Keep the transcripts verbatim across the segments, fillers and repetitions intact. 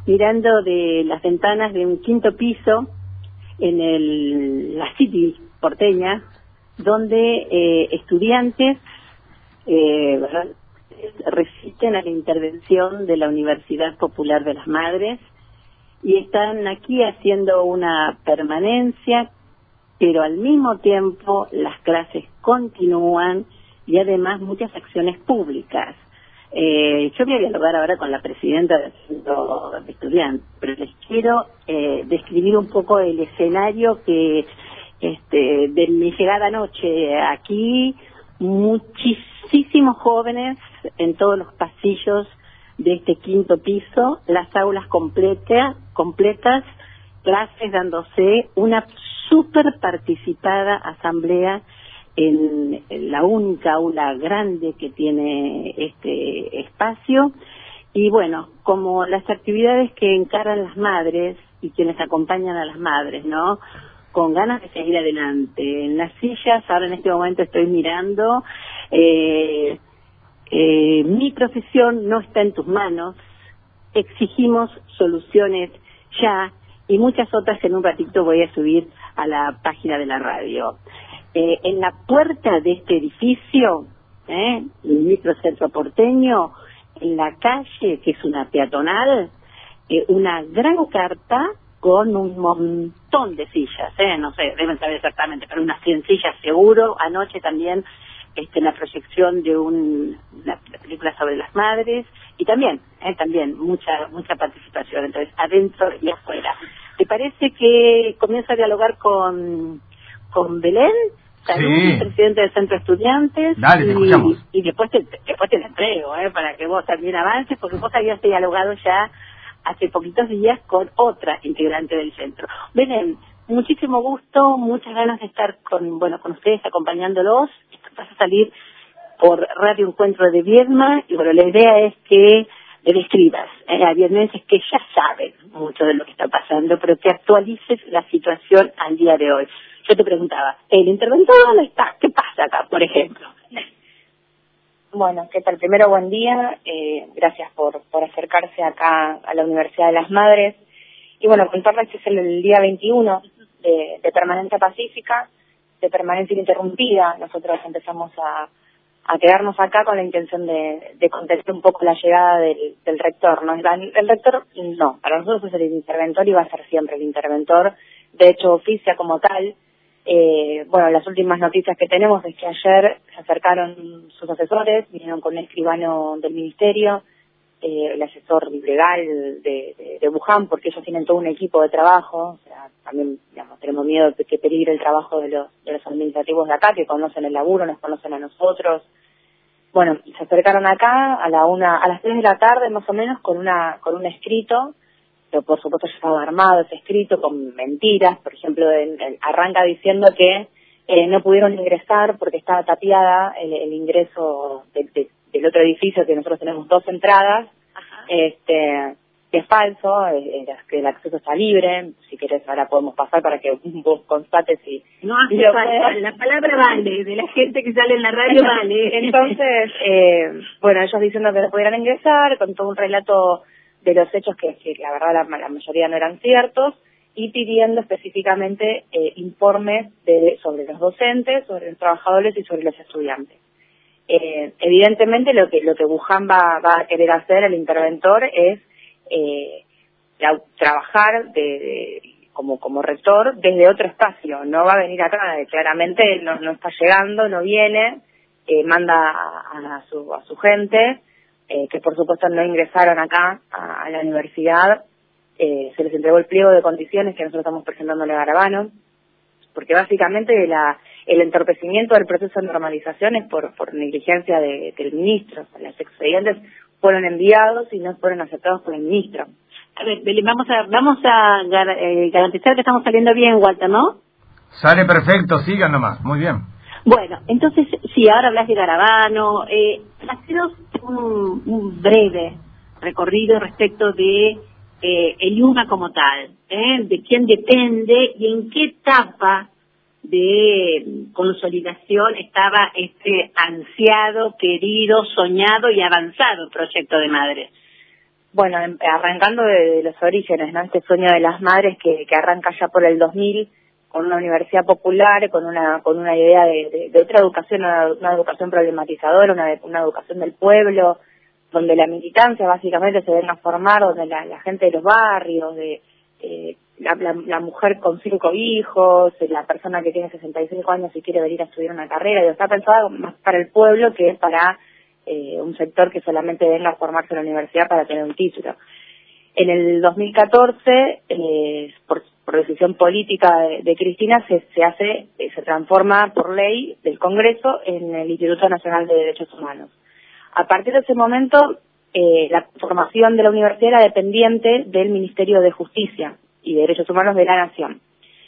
mirando de las ventanas de un quinto piso en el, la City porteña, donde eh, estudiantes eh, resisten a la intervención de la Universidad Popular de las Madres y están aquí haciendo una permanencia, pero al mismo tiempo las clases continúan y además muchas acciones públicas. Eh, yo voy a dialogar ahora con la presidenta del Centro de Estudiantes, pero les quiero eh, describir un poco el escenario que este, de mi llegada anoche aquí, muchísimos jóvenes en todos los pasillos de este quinto piso, las aulas completa, completas, clases dándose, una súper participada asamblea en, en la única aula grande que tiene este espacio. Y bueno, como las actividades que encaran las madres y quienes acompañan a las madres, ¿no?, con ganas de seguir adelante. En las sillas, ahora en este momento estoy mirando, eh, eh, mi profesión no está en tus manos, exigimos soluciones ya, y muchas otras que en un ratito voy a subir a la página de la radio. Eh, en la puerta de este edificio, eh, el microcentro porteño, en la calle, que es una peatonal, eh, una gran carta con un montón de sillas, eh, no sé, deben saber exactamente, pero unas cien sillas seguro. Anoche también este, la proyección de un, una película sobre las madres, y también, eh, también mucha mucha participación, entonces adentro y afuera. ¿Te parece que comienza a dialogar con, con Belén? Salud, Sí. Presidente del Centro de Estudiantes. Dale, te y, escuchamos. y después te, después te la entrego, eh, para que vos también avances, porque vos habías dialogado ya hace poquitos días con otra integrante del centro. Belén, muchísimo gusto, muchas ganas de estar con, bueno, con ustedes acompañándolos. Esto vas a salir por Radio Encuentro de Viedma, y bueno, la idea es que le describas eh, a viedmenses que ya saben mucho de lo que está pasando, pero que actualices la situación al día de hoy. Yo te preguntaba, ¿el interventor dónde está? ¿Qué pasa acá, por ejemplo? Bueno, ¿qué tal? Primero, buen día. Eh, gracias por, por acercarse acá a la Universidad de las Madres. Y bueno, contarles que es el, el día veintiuno de, de permanencia pacífica, de permanencia ininterrumpida. Nosotros empezamos a, a quedarnos acá con la intención de, de contener un poco la llegada del, del rector, ¿no? El, el rector, no, para nosotros es el interventor y va a ser siempre el interventor. De hecho, oficia como tal. Eh, bueno, las últimas noticias que tenemos es que ayer se acercaron sus asesores, vinieron con un escribano del ministerio, eh, el asesor legal de, de, de Wuhan, porque ellos tienen todo un equipo de trabajo. O sea, también, digamos, tenemos miedo de que peligre el trabajo de los, de los administrativos de acá, que conocen el laburo, nos conocen a nosotros. Bueno, se acercaron acá a la una, a las tres de la tarde más o menos, con una, con un escrito. Pero por supuesto ya estaba armado ese escrito con mentiras. Por ejemplo, en, en, arranca diciendo que eh, no pudieron ingresar porque estaba tapiada el, el ingreso de, de, del otro edificio, que nosotros tenemos dos entradas. Ajá. Este, que es falso, eh, que el acceso está libre. Si querés ahora podemos pasar para que vos constates si... No hace falta, puede... la palabra vale, de la gente que sale en la radio vale. Entonces, eh, bueno, ellos diciendo que no pudieran ingresar, con todo un relato de los hechos que, que la verdad la, la mayoría no eran ciertos, y pidiendo específicamente eh, informes de, sobre los docentes, sobre los trabajadores y sobre los estudiantes. Eh, evidentemente lo que lo que Wuhan va, va a querer hacer, el interventor, es eh, la, trabajar de, de, como como rector desde otro espacio. No va a venir acá, claramente no, no está llegando, no viene, eh, manda a, a, su, a su gente, Eh, que por supuesto no ingresaron acá a, a la universidad. Eh, se les entregó el pliego de condiciones que nosotros estamos presentándole a Garabano, porque básicamente la, el entorpecimiento del proceso de normalización es por, por negligencia de, del ministro. O sea, los expedientes fueron enviados y no fueron aceptados por el ministro. A ver, vamos a, vamos a gar, eh, garantizar que estamos saliendo bien, Walter, ¿no? Sale perfecto, sigan nomás, muy bien. Bueno, entonces, sí, ahora hablas de Garabano. Eh, haceros un, un breve recorrido respecto de eh, el I U M A como tal, ¿eh? De quién depende y en qué etapa de consolidación estaba este ansiado, querido, soñado y avanzado proyecto de madre. Bueno, arrancando de, de los orígenes, ¿no? Este sueño de las madres que, que arranca ya por el dos mil con una universidad popular, con una con una idea de, de, de otra educación, una, una educación problematizadora, una, una educación del pueblo, donde la militancia básicamente se venga a formar, donde la, la gente de los barrios, de eh, la, la, la mujer con cinco hijos, la persona que tiene sesenta y cinco años y quiere venir a estudiar una carrera, y está pensado más para el pueblo que para eh, un sector que solamente venga a formarse en la universidad para tener un título. En el dos mil catorce, eh, por, por decisión política de, de Cristina, se, se hace, eh, se transforma por ley del Congreso en el Instituto Nacional de Derechos Humanos. A partir de ese momento, eh, la formación de la universidad era dependiente del Ministerio de Justicia y Derechos Humanos de la Nación.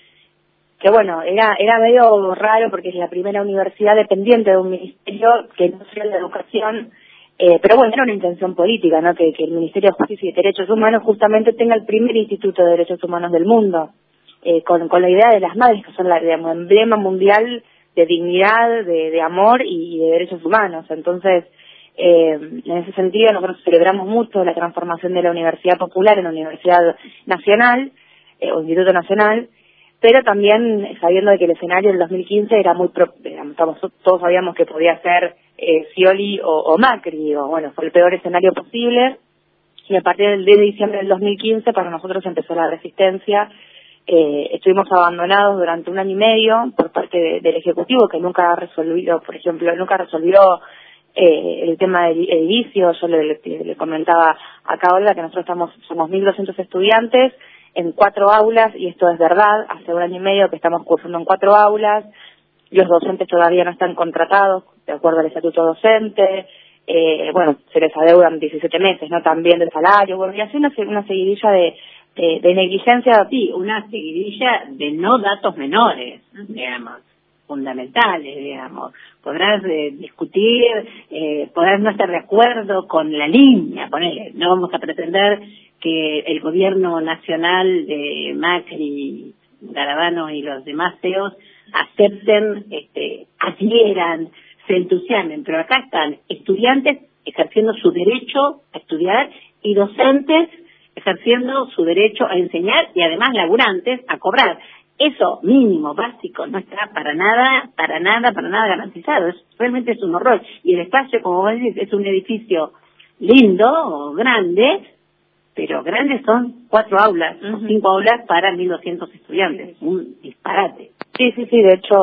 Que bueno, era era medio raro porque es la primera universidad dependiente de un ministerio que no sea de educación, eh, pero bueno, era una intención política, ¿no? Que, que el Ministerio de Justicia y Derechos Humanos justamente tenga el primer instituto de derechos humanos del mundo, eh, con, con la idea de las madres, que son la digamos, emblema mundial de dignidad, de, de amor y de derechos humanos. Entonces, eh, en ese sentido nosotros celebramos mucho la transformación de la Universidad Popular en la Universidad Nacional, eh, o Instituto Nacional, pero también sabiendo de que el escenario del dos mil quince era muy, pro, digamos, todos sabíamos que podía ser eh, Scioli o, o Macri, o bueno, fue el peor escenario posible, y a partir del diez de diciembre del dos mil quince para nosotros empezó la resistencia. Eh, estuvimos abandonados durante un año y medio por parte de, del Ejecutivo, que nunca ha resolvido, por ejemplo, nunca resolvió eh, el tema del edilicio. Yo le, le, le comentaba acá, Olga, que nosotros estamos somos mil doscientos estudiantes en cuatro aulas, y esto es verdad, hace un año y medio que estamos cursando en cuatro aulas, los docentes todavía no están contratados de acuerdo al estatuto docente, eh, bueno, se les adeudan diecisiete meses, ¿no? También de salario, bueno, y así una, una seguidilla de, de, de negligencia. Sí, una seguidilla de no datos menores, digamos, fundamentales, digamos. Podrás eh, discutir, eh, podrás no estar de acuerdo con la línea, ponele, no vamos a pretender que el gobierno nacional de Macri, Garabano y los demás C E Os acepten, este, adhieran, se entusiasmen, pero acá están estudiantes ejerciendo su derecho a estudiar y docentes ejerciendo su derecho a enseñar y además laburantes a cobrar. Eso mínimo, básico, no está para nada, para nada, para nada garantizado. Es, realmente es un horror. Y el espacio, como vos decís, es un edificio lindo, grande, pero grandes son cuatro aulas, uh-huh. o cinco aulas para mil doscientos estudiantes. Un disparate. Sí, sí, sí, de hecho,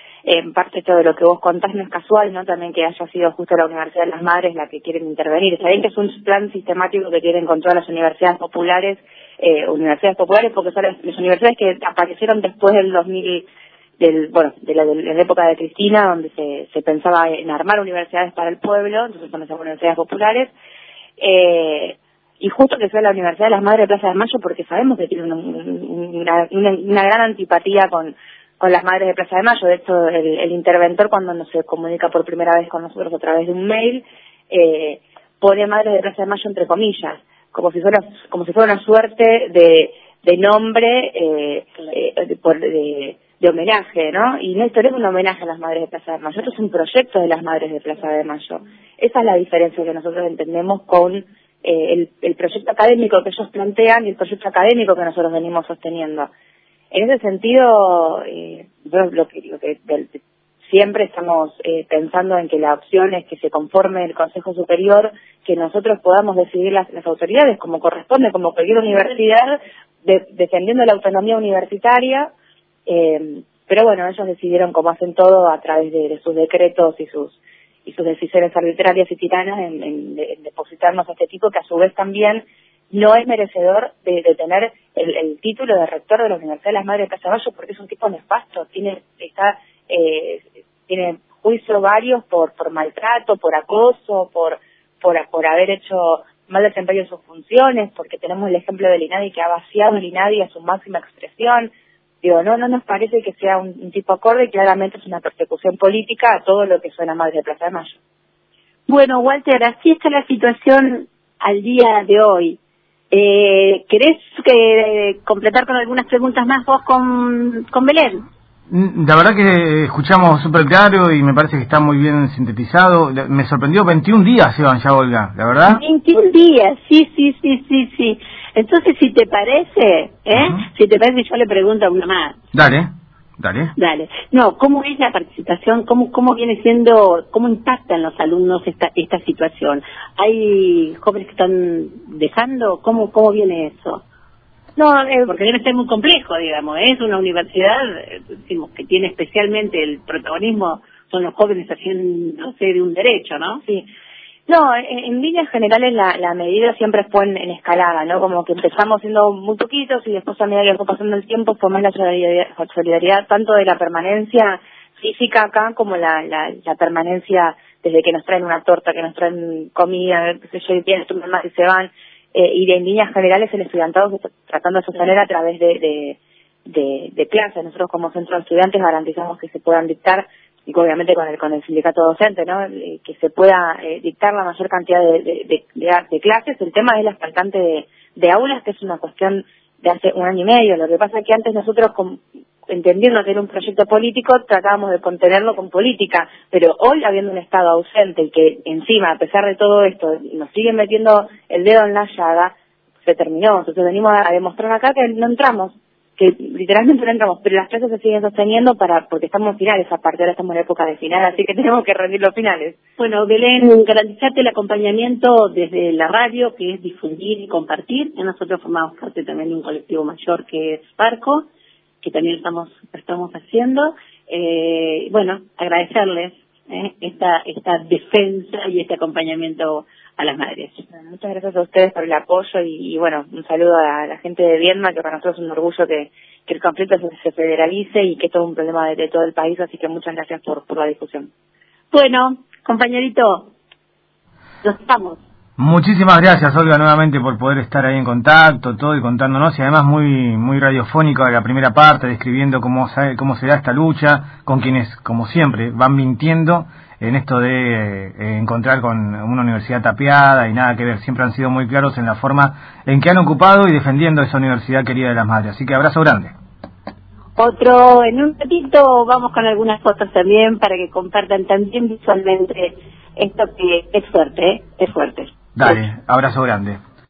en parte todo lo que vos contás no es casual, ¿no? También que haya sido justo la Universidad de las Madres la que quieren intervenir. Saben que es un plan sistemático que tienen con todas las universidades populares, eh, universidades populares porque son las, las universidades que aparecieron después del dos mil, del, bueno, de la, de la época de Cristina, donde se, se pensaba en armar universidades para el pueblo, entonces son esas universidades populares, eh, y justo que sea la Universidad de las Madres de Plaza de Mayo porque sabemos que tiene una, una, una, una gran antipatía con con las Madres de Plaza de Mayo. De hecho, el, el interventor, cuando nos se comunica por primera vez con nosotros a través de un mail, eh, pone Madres de Plaza de Mayo entre comillas, como si fuera como si fuera una suerte de, de nombre eh, eh, de, por, de, de homenaje, ¿no? Y no, esto no es un homenaje a las Madres de Plaza de Mayo, esto es un proyecto de las Madres de Plaza de Mayo. Esa es la diferencia que nosotros entendemos con eh, el, el proyecto académico que ellos plantean y el proyecto académico que nosotros venimos sosteniendo. En ese sentido, eh, lo que, lo que de, de, siempre estamos eh, pensando en que la opción es que se conforme el Consejo Superior, que nosotros podamos decidir las, las autoridades como corresponde, como cualquier universidad, de, defendiendo la autonomía universitaria, eh, pero bueno, ellos decidieron, como hacen todo, a través de, de sus decretos y sus y sus decisiones arbitrarias y tiranas, en, en, en depositarnos a este tipo, que a su vez también no es merecedor de, de tener el, el título de rector de la Universidad de las Madres de Plaza de Mayo, porque es un tipo nefasto, tiene está eh, tiene juicio varios por por maltrato, por acoso, por por por haber hecho mal desempeño en sus funciones, porque tenemos el ejemplo del INADI que ha vaciado el INADI a su máxima expresión. Digo, no no nos parece que sea un, un tipo acorde, y claramente es una persecución política a todo lo que suena Madres de Plaza de Mayo. Bueno, Walter, así está la situación al día de hoy. Eh, ¿Querés que, eh, completar con algunas preguntas más vos con, con Belén? La verdad que escuchamos súper claro y me parece que está muy bien sintetizado. Me sorprendió, veintiún días llevan ya, Olga, ¿la verdad? veintiún días, sí, sí, sí, sí, sí. Entonces, si te parece, ¿eh? Uh-huh. Si te parece, yo le pregunto a una más. Dale, dale. Dale. No, ¿cómo es la participación? ¿Cómo cómo viene siendo, cómo impacta en los alumnos esta esta situación? ¿Hay jóvenes que están dejando? ¿Cómo cómo viene eso? No, eh, porque debe ser muy complejo, digamos. Es una universidad, eh, decimos, que tiene especialmente el protagonismo, son los jóvenes haciendo, no sé, de un derecho, ¿no? Sí. No, en, en líneas generales la, la medida siempre fue en, en escalada, ¿no? Como que empezamos siendo muy poquitos y después a medida que fue pasando el tiempo fue más la solidaridad, solidaridad tanto de la permanencia física acá como la, la, la permanencia desde que nos traen una torta, que nos traen comida, qué sé yo, y vienen, toman más y se van. Eh, y de, en líneas generales el estudiantado se está tratando de sostener a través de, de, de, de clases. Nosotros como centro de estudiantes garantizamos que se puedan dictar, y obviamente con el con el sindicato docente, ¿no? Eh, que se pueda eh, dictar la mayor cantidad de, de, de, de, de clases. El tema es la faltante de, de aulas, que es una cuestión de hace un año y medio. Lo que pasa es que antes nosotros, con, entendiendo que era un proyecto político, tratábamos de contenerlo con política, pero hoy, habiendo un Estado ausente y que encima, a pesar de todo esto, nos siguen metiendo el dedo en la llaga, se terminó. Entonces venimos a demostrar acá que no entramos, que literalmente no entramos, pero las clases se siguen sosteniendo para porque estamos en finales, aparte ahora estamos en época de final, así que tenemos que rendir los finales. Bueno, Belén, garantizarte el acompañamiento desde la radio, que es difundir y compartir. Nosotros formamos parte también de un colectivo mayor que es Parco, que también estamos estamos haciendo. Eh, bueno, agradecerles eh, esta esta defensa y este acompañamiento a las madres. Muchas gracias a ustedes por el apoyo y, y bueno, un saludo a la gente de Viedma, que para nosotros es un orgullo que, que el conflicto se, se federalice y que esto es un problema de, de todo el país, así que muchas gracias por, por la discusión. Bueno, compañerito, los estamos. Muchísimas gracias, Olga, nuevamente por poder estar ahí en contacto, todo y contándonos, y además muy muy radiofónico la primera parte, describiendo cómo, cómo será esta lucha, con quienes, como siempre, van mintiendo en esto de eh, encontrar con una universidad tapiada y nada que ver. Siempre han sido muy claros en la forma en que han ocupado y defendiendo esa universidad querida de las madres. Así que abrazo grande. Otro, en un ratito vamos con algunas fotos también para que compartan también visualmente esto que es fuerte, ¿eh? Es fuerte. Dale, abrazo grande.